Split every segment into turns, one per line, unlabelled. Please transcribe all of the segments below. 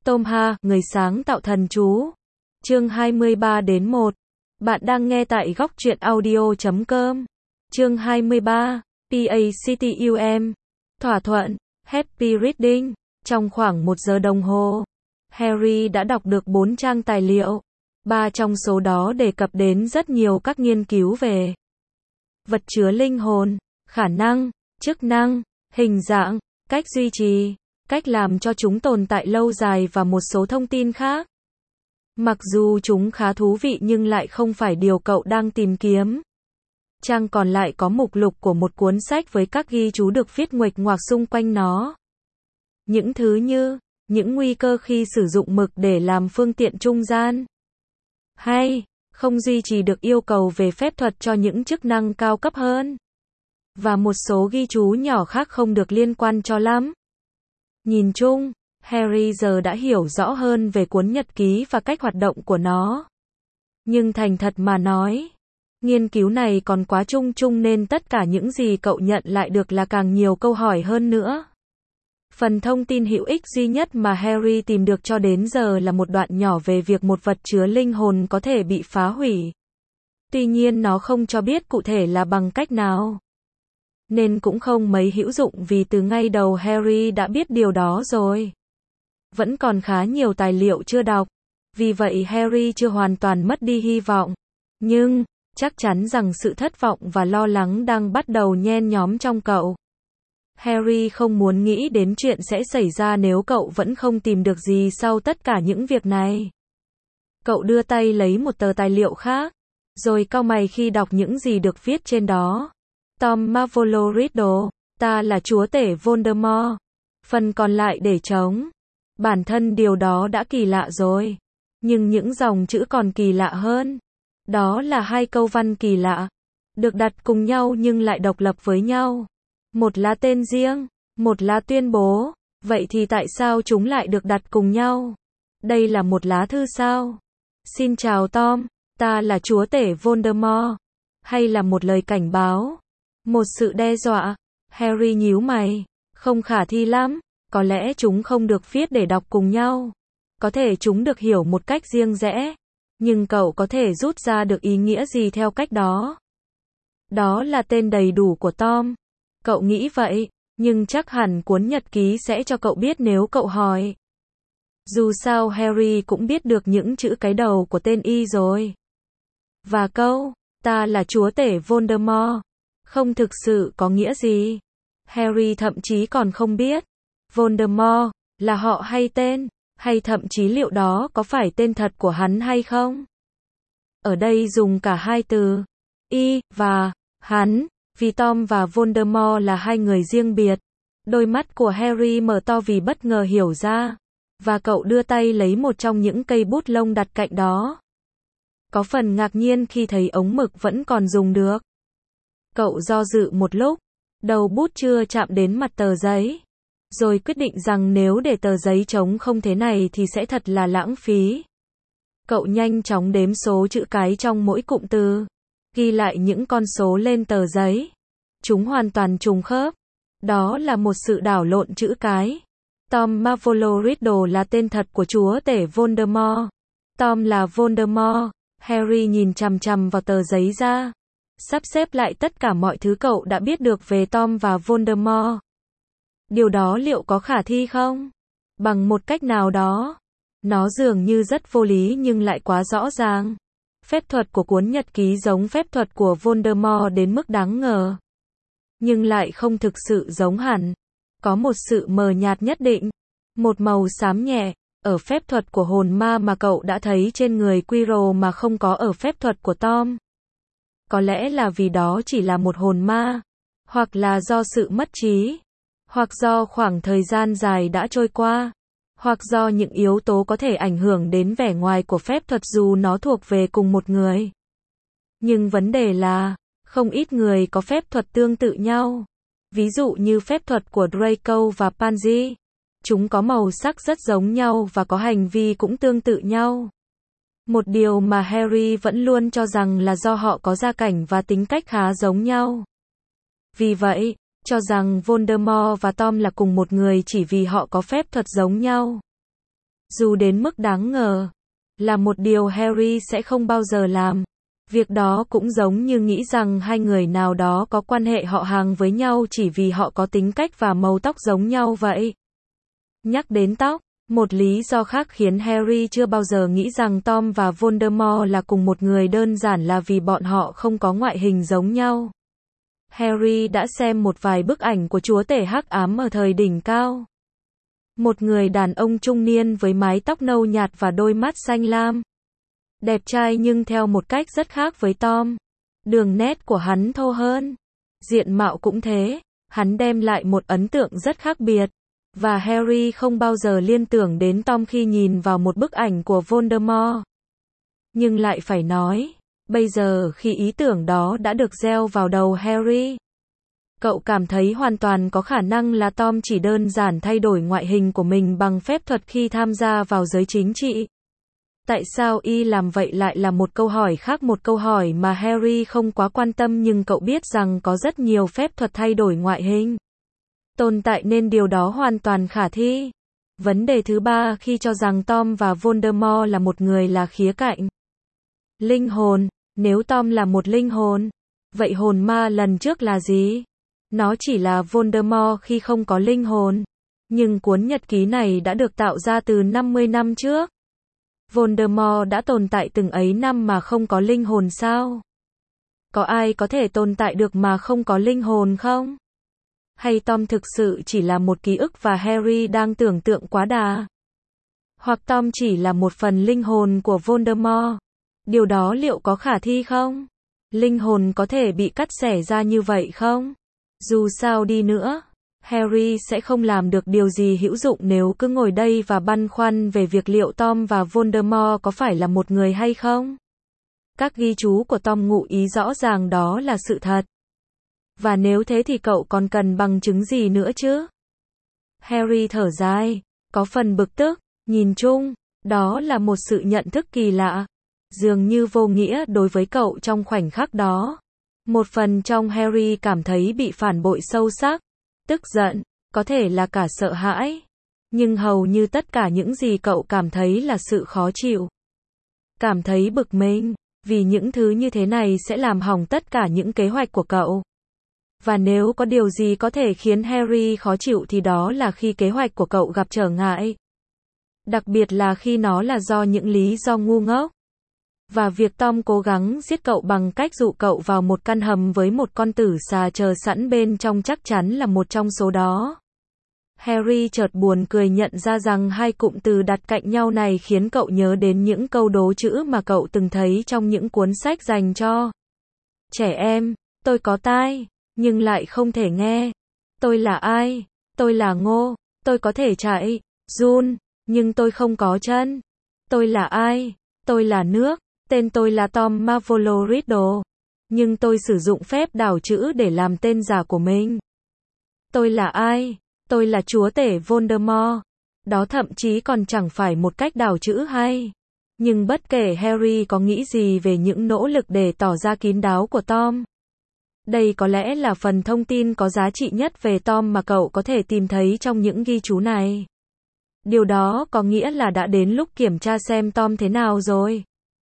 Tom Ha, người sáng tạo thần chú. Chương 23-1. Bạn đang nghe tại góc truyện audio.com. Chương 23. PACTUM. Thỏa thuận. Happy Reading. Trong khoảng 1 giờ đồng hồ, Harry đã đọc được 4 trang tài liệu. 3 trong số đó đề cập đến rất nhiều các nghiên cứu về vật chứa linh hồn, khả năng, chức năng, hình dạng, cách duy trì, cách làm cho chúng tồn tại lâu dài và một số thông tin khác. Mặc dù chúng khá thú vị nhưng lại không phải điều cậu đang tìm kiếm. Trang còn lại có mục lục của một cuốn sách với các ghi chú được viết nguệch ngoạc xung quanh nó. Những thứ như, những nguy cơ khi sử dụng mực để làm phương tiện trung gian. Hay, không duy trì được yêu cầu về phép thuật cho những chức năng cao cấp hơn. Và một số ghi chú nhỏ khác không được liên quan cho lắm. Nhìn chung, Harry giờ đã hiểu rõ hơn về cuốn nhật ký và cách hoạt động của nó. Nhưng thành thật mà nói, nghiên cứu này còn quá chung chung nên tất cả những gì cậu nhận lại được là càng nhiều câu hỏi hơn nữa. Phần thông tin hữu ích duy nhất mà Harry tìm được cho đến giờ là một đoạn nhỏ về việc một vật chứa linh hồn có thể bị phá hủy. Tuy nhiên nó không cho biết cụ thể là bằng cách nào. Nên cũng không mấy hữu dụng vì từ ngay đầu Harry đã biết điều đó rồi. Vẫn còn khá nhiều tài liệu chưa đọc. Vì vậy Harry chưa hoàn toàn mất đi hy vọng. Nhưng, chắc chắn rằng sự thất vọng và lo lắng đang bắt đầu nhen nhóm trong cậu. Harry không muốn nghĩ đến chuyện sẽ xảy ra nếu cậu vẫn không tìm được gì sau tất cả những việc này. Cậu đưa tay lấy một tờ tài liệu khác, rồi cau mày khi đọc những gì được viết trên đó. Tom Marvolo Riddle, ta là chúa tể Voldemort. Phần còn lại để trống. Bản thân điều đó đã kỳ lạ rồi. Nhưng những dòng chữ còn kỳ lạ hơn. Đó là 2 câu văn kỳ lạ. Được đặt cùng nhau nhưng lại độc lập với nhau. Một là tên riêng, một là tuyên bố. Vậy thì tại sao chúng lại được đặt cùng nhau? Đây là một lá thư sao? Xin chào Tom, ta là chúa tể Voldemort. Hay là một lời cảnh báo? Một sự đe dọa? Harry nhíu mày. Không khả thi lắm. Có lẽ chúng không được viết để đọc cùng nhau. Có thể chúng được hiểu một cách riêng rẽ. Nhưng cậu có thể rút ra được ý nghĩa gì theo cách đó? Đó là tên đầy đủ của Tom. Cậu nghĩ vậy, nhưng chắc hẳn cuốn nhật ký sẽ cho cậu biết nếu cậu hỏi. Dù sao Harry cũng biết được những chữ cái đầu của tên y rồi. Và câu, ta là chúa tể Voldemort, không thực sự có nghĩa gì. Harry thậm chí còn không biết, Voldemort, là họ hay tên, hay thậm chí liệu đó có phải tên thật của hắn hay không. Ở đây dùng cả 2 từ, y, và, hắn. Vì Tom và Voldemort là 2 người riêng biệt. Đôi mắt của Harry mở to vì bất ngờ hiểu ra. Và cậu đưa tay lấy một trong những cây bút lông đặt cạnh đó. Có phần ngạc nhiên khi thấy ống mực vẫn còn dùng được. Cậu do dự một lúc. Đầu bút chưa chạm đến mặt tờ giấy. Rồi quyết định rằng nếu để tờ giấy trống không thế này thì sẽ thật là lãng phí. Cậu nhanh chóng đếm số chữ cái trong mỗi cụm từ. Ghi lại những con số lên tờ giấy. Chúng hoàn toàn trùng khớp. Đó là một sự đảo lộn chữ cái. Tom Marvolo Riddle là tên thật của chúa tể Voldemort. Tom là Voldemort. Harry nhìn chằm chằm vào tờ giấy ra. Sắp xếp lại tất cả mọi thứ cậu đã biết được về Tom và Voldemort. Điều đó liệu có khả thi không? Bằng một cách nào đó. Nó dường như rất vô lý nhưng lại quá rõ ràng. Phép thuật của cuốn nhật ký giống phép thuật của Voldemort đến mức đáng ngờ. Nhưng lại không thực sự giống hẳn. Có một sự mờ nhạt nhất định. Một màu xám nhẹ, ở phép thuật của hồn ma mà cậu đã thấy trên người Quirrell mà không có ở phép thuật của Tom. Có lẽ là vì đó chỉ là một hồn ma. Hoặc là do sự mất trí. Hoặc do khoảng thời gian dài đã trôi qua. Hoặc do những yếu tố có thể ảnh hưởng đến vẻ ngoài của phép thuật dù nó thuộc về cùng một người. Nhưng vấn đề là, không ít người có phép thuật tương tự nhau. Ví dụ như phép thuật của Draco và Pansy. Chúng có màu sắc rất giống nhau và có hành vi cũng tương tự nhau. Một điều mà Harry vẫn luôn cho rằng là do họ có gia cảnh và tính cách khá giống nhau. Vì vậy, cho rằng Voldemort và Tom là cùng một người chỉ vì họ có phép thuật giống nhau. Dù đến mức đáng ngờ, là một điều Harry sẽ không bao giờ làm. Việc đó cũng giống như nghĩ rằng hai người nào đó có quan hệ họ hàng với nhau chỉ vì họ có tính cách và màu tóc giống nhau vậy. Nhắc đến tóc, một lý do khác khiến Harry chưa bao giờ nghĩ rằng Tom và Voldemort là cùng một người đơn giản là vì bọn họ không có ngoại hình giống nhau. Harry đã xem một vài bức ảnh của chúa tể hắc ám ở thời đỉnh cao. Một người đàn ông trung niên với mái tóc nâu nhạt và đôi mắt xanh lam. Đẹp trai nhưng theo một cách rất khác với Tom. Đường nét của hắn thô hơn. Diện mạo cũng thế. Hắn đem lại một ấn tượng rất khác biệt. Và Harry không bao giờ liên tưởng đến Tom khi nhìn vào một bức ảnh của Voldemort. Nhưng lại phải nói, bây giờ khi ý tưởng đó đã được gieo vào đầu Harry, cậu cảm thấy hoàn toàn có khả năng là Tom chỉ đơn giản thay đổi ngoại hình của mình bằng phép thuật khi tham gia vào giới chính trị. Tại sao y làm vậy lại là một câu hỏi khác, một câu hỏi mà Harry không quá quan tâm, nhưng cậu biết rằng có rất nhiều phép thuật thay đổi ngoại hình tồn tại nên điều đó hoàn toàn khả thi. Vấn đề thứ ba khi cho rằng Tom và Voldemort là một người là khía cạnh linh hồn. Nếu Tom là một linh hồn, vậy hồn ma lần trước là gì? Nó chỉ là Voldemort khi không có linh hồn. Nhưng cuốn nhật ký này đã được tạo ra từ 50 năm trước. Voldemort đã tồn tại từng ấy năm mà không có linh hồn sao? Có ai có thể tồn tại được mà không có linh hồn không? Hay Tom thực sự chỉ là một ký ức và Harry đang tưởng tượng quá đà? Hoặc Tom chỉ là một phần linh hồn của Voldemort? Điều đó liệu có khả thi không? Linh hồn có thể bị cắt xẻ ra như vậy không? Dù sao đi nữa, Harry sẽ không làm được điều gì hữu dụng nếu cứ ngồi đây và băn khoăn về việc liệu Tom và Voldemort có phải là một người hay không. Các ghi chú của Tom ngụ ý rõ ràng đó là sự thật. Và nếu thế thì cậu còn cần bằng chứng gì nữa chứ? Harry thở dài, có phần bực tức, nhìn chung, đó là một sự nhận thức kỳ lạ, dường như vô nghĩa đối với cậu trong khoảnh khắc đó. Một phần trong Harry cảm thấy bị phản bội sâu sắc, tức giận, có thể là cả sợ hãi. Nhưng hầu như tất cả những gì cậu cảm thấy là sự khó chịu. Cảm thấy bực mình, vì những thứ như thế này sẽ làm hỏng tất cả những kế hoạch của cậu. Và nếu có điều gì có thể khiến Harry khó chịu thì đó là khi kế hoạch của cậu gặp trở ngại. Đặc biệt là khi nó là do những lý do ngu ngốc. Và việc Tom cố gắng giết cậu bằng cách dụ cậu vào một căn hầm với một con tử xà chờ sẵn bên trong chắc chắn là một trong số đó. Harry chợt buồn cười nhận ra rằng hai cụm từ đặt cạnh nhau này khiến cậu nhớ đến những câu đố chữ mà cậu từng thấy trong những cuốn sách dành cho trẻ em. Tôi có tai, nhưng lại không thể nghe. Tôi là ai? Tôi là Ngô. Tôi có thể chạy, run, nhưng tôi không có chân. Tôi là ai? Tôi là nước. Tên tôi là Tom Marvolo Riddle. Nhưng tôi sử dụng phép đảo chữ để làm tên giả của mình. Tôi là ai? Tôi là chúa tể Voldemort. Đó thậm chí còn chẳng phải một cách đảo chữ hay. Nhưng bất kể Harry có nghĩ gì về những nỗ lực để tỏ ra kín đáo của Tom, đây có lẽ là phần thông tin có giá trị nhất về Tom mà cậu có thể tìm thấy trong những ghi chú này. Điều đó có nghĩa là đã đến lúc kiểm tra xem Tom thế nào rồi.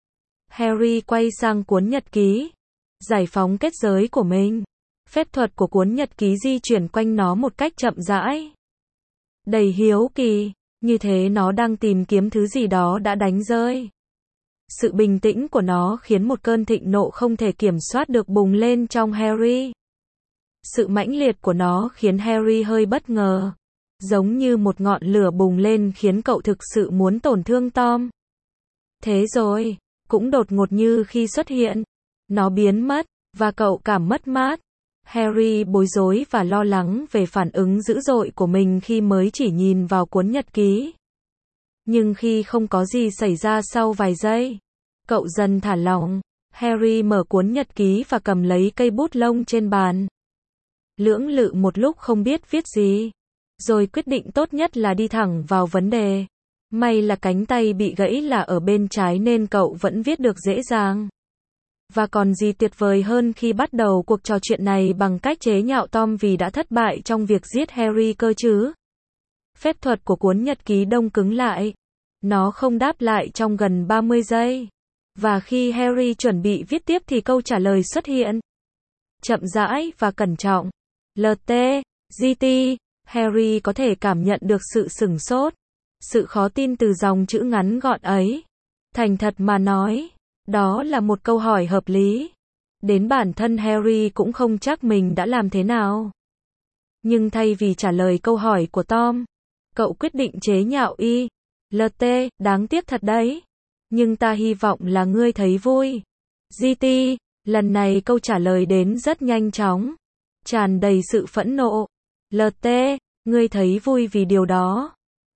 Harry quay sang cuốn nhật ký, giải phóng kết giới của mình. Phép thuật của cuốn nhật ký di chuyển quanh nó một cách chậm rãi. Đầy hiếu kỳ, như thế nó đang tìm kiếm thứ gì đó đã đánh rơi. Sự bình tĩnh của nó khiến một cơn thịnh nộ không thể kiểm soát được bùng lên trong Harry. Sự mãnh liệt của nó khiến Harry hơi bất ngờ. Giống như một ngọn lửa bùng lên khiến cậu thực sự muốn tổn thương Tom. Thế rồi, cũng đột ngột như khi xuất hiện, nó biến mất, và cậu cảm mất mát. Harry bối rối và lo lắng về phản ứng dữ dội của mình khi mới chỉ nhìn vào cuốn nhật ký. Nhưng khi không có gì xảy ra sau vài giây, cậu dần thả lỏng. Harry mở cuốn nhật ký và cầm lấy cây bút lông trên bàn. Lưỡng lự một lúc không biết viết gì, rồi quyết định tốt nhất là đi thẳng vào vấn đề. May là cánh tay bị gãy là ở bên trái nên cậu vẫn viết được dễ dàng. Và còn gì tuyệt vời hơn khi bắt đầu cuộc trò chuyện này bằng cách chế nhạo Tom vì đã thất bại trong việc giết Harry cơ chứ? Phép thuật của cuốn nhật ký đông cứng lại. Nó không đáp lại trong gần 30 giây. Và khi Harry chuẩn bị viết tiếp thì câu trả lời xuất hiện. Chậm rãi và cẩn trọng. LT, GT, Harry có thể cảm nhận được sự sửng sốt, sự khó tin từ dòng chữ ngắn gọn ấy. Thành thật mà nói, đó là một câu hỏi hợp lý. Đến bản thân Harry cũng không chắc mình đã làm thế nào. Nhưng thay vì trả lời câu hỏi của Tom, cậu quyết định chế nhạo y. LT, đáng tiếc thật đấy. Nhưng ta hy vọng là ngươi thấy vui. GT, lần này câu trả lời đến rất nhanh chóng, tràn đầy sự phẫn nộ. LT, ngươi thấy vui vì điều đó.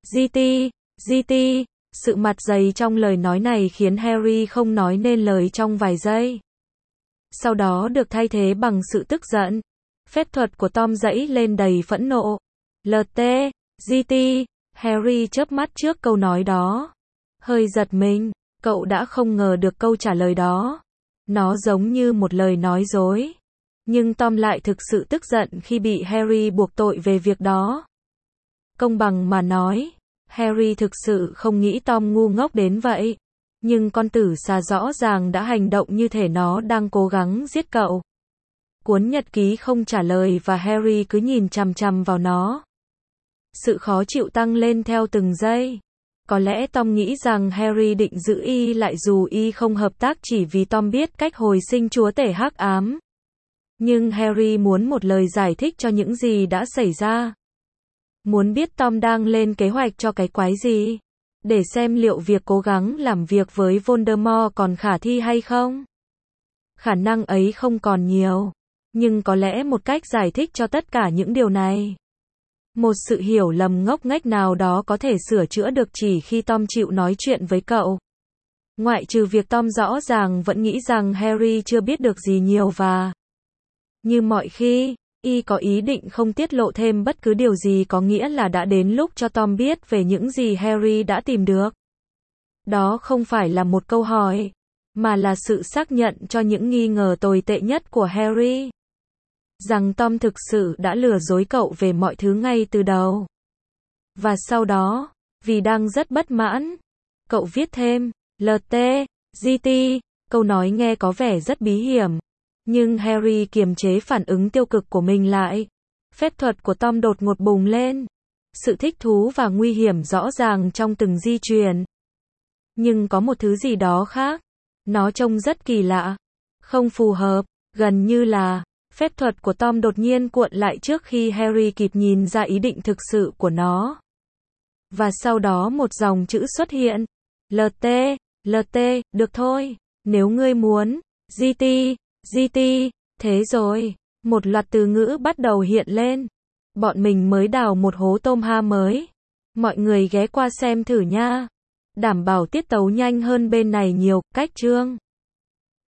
GT, sự mặt dày trong lời nói này khiến Harry không nói nên lời trong vài giây. Sau đó được thay thế bằng sự tức giận. Phép thuật của Tom dẫy lên đầy phẫn nộ. LT, GT, Harry chớp mắt trước câu nói đó. Hơi giật mình, cậu đã không ngờ được câu trả lời đó. Nó giống như một lời nói dối. Nhưng Tom lại thực sự tức giận khi bị Harry buộc tội về việc đó. Công bằng mà nói, Harry thực sự không nghĩ Tom ngu ngốc đến vậy. Nhưng con tử xà rõ ràng đã hành động như thể nó đang cố gắng giết cậu. Cuốn nhật ký không trả lời và Harry cứ nhìn chằm chằm vào nó. Sự khó chịu tăng lên theo từng giây. Có lẽ Tom nghĩ rằng Harry định giữ y lại dù y không hợp tác chỉ vì Tom biết cách hồi sinh chúa tể hắc ám. Nhưng Harry muốn một lời giải thích cho những gì đã xảy ra. Muốn biết Tom đang lên kế hoạch cho cái quái gì. Để xem liệu việc cố gắng làm việc với Voldemort còn khả thi hay không. Khả năng ấy không còn nhiều. Nhưng có lẽ một cách giải thích cho tất cả những điều này. Một sự hiểu lầm ngốc nghếch nào đó có thể sửa chữa được chỉ khi Tom chịu nói chuyện với cậu. Ngoại trừ việc Tom rõ ràng vẫn nghĩ rằng Harry chưa biết được gì nhiều và như mọi khi, y có ý định không tiết lộ thêm bất cứ điều gì có nghĩa là đã đến lúc cho Tom biết về những gì Harry đã tìm được. Đó không phải là một câu hỏi, mà là sự xác nhận cho những nghi ngờ tồi tệ nhất của Harry. Rằng Tom thực sự đã lừa dối cậu về mọi thứ ngay từ đầu. Và sau đó, vì đang rất bất mãn, cậu viết thêm, LT, GT, câu nói nghe có vẻ rất bí hiểm. Nhưng Harry kiềm chế phản ứng tiêu cực của mình lại. Phép thuật của Tom đột ngột bùng lên. Sự thích thú và nguy hiểm rõ ràng trong từng di chuyển. Nhưng có một thứ gì đó khác. Nó trông rất kỳ lạ. Không phù hợp, gần như là phép thuật của Tom đột nhiên cuộn lại trước khi Harry kịp nhìn ra ý định thực sự của nó. Và sau đó một dòng chữ xuất hiện. LT, được thôi, nếu ngươi muốn. GT, thế rồi. Một loạt từ ngữ bắt đầu hiện lên. Bọn mình mới đào một hố tôm ha mới. Mọi người ghé qua xem thử nha. Đảm bảo tiết tấu nhanh hơn bên này nhiều. Cách chương